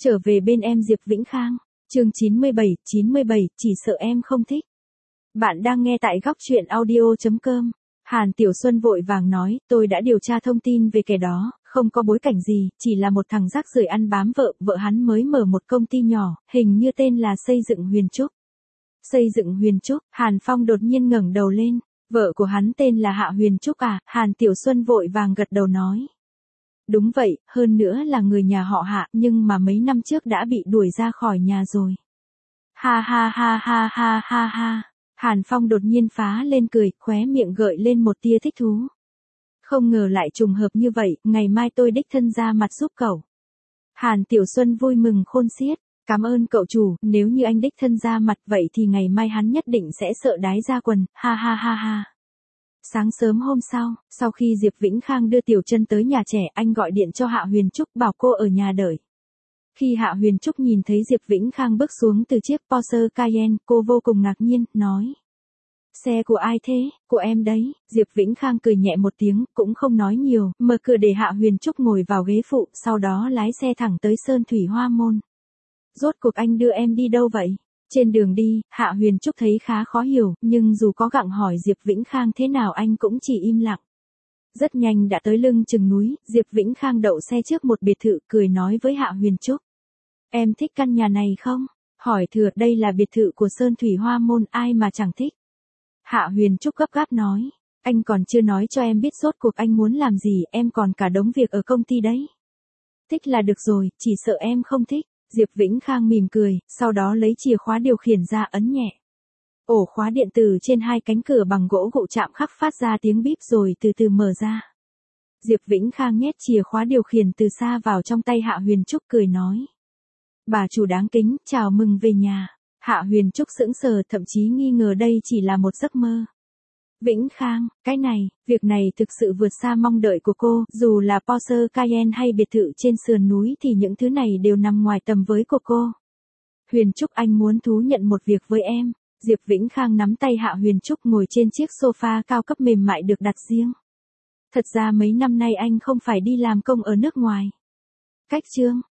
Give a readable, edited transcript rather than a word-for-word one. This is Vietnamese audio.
Trở về bên em Diệp Vĩnh Khang. Chương 97, chỉ sợ em không thích. Bạn đang nghe tại góc truyện audio.com. Hàn Tiểu Xuân vội vàng nói, tôi đã điều tra thông tin về kẻ đó, không có bối cảnh gì, chỉ là một thằng rác rưởi ăn bám vợ hắn mới mở một công ty nhỏ, hình như tên là Xây dựng Huyền Trúc. Xây dựng Huyền Trúc, Hàn Phong đột nhiên ngẩng đầu lên, vợ của hắn tên là Hạ Huyền Trúc à, Hàn Tiểu Xuân vội vàng gật đầu nói. Đúng vậy, hơn nữa là người nhà họ Hạ, nhưng mà mấy năm trước đã bị đuổi ra khỏi nhà rồi. Ha ha ha ha ha ha ha. Hàn Phong đột nhiên phá lên cười, khóe miệng gợi lên một tia thích thú. Không ngờ lại trùng hợp như vậy, ngày mai tôi đích thân ra mặt giúp cậu. Hàn Tiểu Xuân vui mừng khôn xiết, cảm ơn cậu chủ, nếu như anh đích thân ra mặt vậy thì ngày mai hắn nhất định sẽ sợ đái ra quần, ha ha ha ha. Sáng sớm hôm sau khi Diệp Vĩnh Khang đưa Tiểu Chân tới nhà trẻ, anh gọi điện cho Hạ Huyền Trúc bảo cô ở nhà đợi. Khi Hạ Huyền Trúc nhìn thấy Diệp Vĩnh Khang bước xuống từ chiếc Porsche Cayenne, cô vô cùng ngạc nhiên, nói. Xe của ai thế? Của em đấy. Diệp Vĩnh Khang cười nhẹ một tiếng, cũng không nói nhiều, mở cửa để Hạ Huyền Trúc ngồi vào ghế phụ, sau đó lái xe thẳng tới Sơn Thủy Hoa Môn. Rốt cuộc anh đưa em đi đâu vậy? Trên đường đi, Hạ Huyền Trúc thấy khá khó hiểu, nhưng dù có gặng hỏi Diệp Vĩnh Khang thế nào anh cũng chỉ im lặng. Rất nhanh đã tới lưng chừng núi, Diệp Vĩnh Khang đậu xe trước một biệt thự, cười nói với Hạ Huyền Trúc. Em thích căn nhà này không? Hỏi thừa, đây là biệt thự của Sơn Thủy Hoa Môn, ai mà chẳng thích. Hạ Huyền Trúc gấp gáp nói, anh còn chưa nói cho em biết rốt cuộc anh muốn làm gì, em còn cả đống việc ở công ty đấy. Thích là được rồi, chỉ sợ em không thích. Diệp Vĩnh Khang mỉm cười, sau đó lấy chìa khóa điều khiển ra ấn nhẹ. Ổ khóa điện tử trên hai cánh cửa bằng gỗ gụ chạm khắc phát ra tiếng bíp rồi từ từ mở ra. Diệp Vĩnh Khang nhét chìa khóa điều khiển từ xa vào trong tay Hạ Huyền Trúc, cười nói. Bà chủ đáng kính, chào mừng về nhà. Hạ Huyền Trúc sững sờ, thậm chí nghi ngờ đây chỉ là một giấc mơ. Vĩnh Khang, việc này thực sự vượt xa mong đợi của cô, dù là Porsche Cayenne hay biệt thự trên sườn núi thì những thứ này đều nằm ngoài tầm với của cô. Huyền Trúc, anh muốn thú nhận một việc với em. Diệp Vĩnh Khang nắm tay Hạ Huyền Trúc ngồi trên chiếc sofa cao cấp mềm mại được đặt riêng. Thật ra mấy năm nay anh không phải đi làm công ở nước ngoài. Cách chương,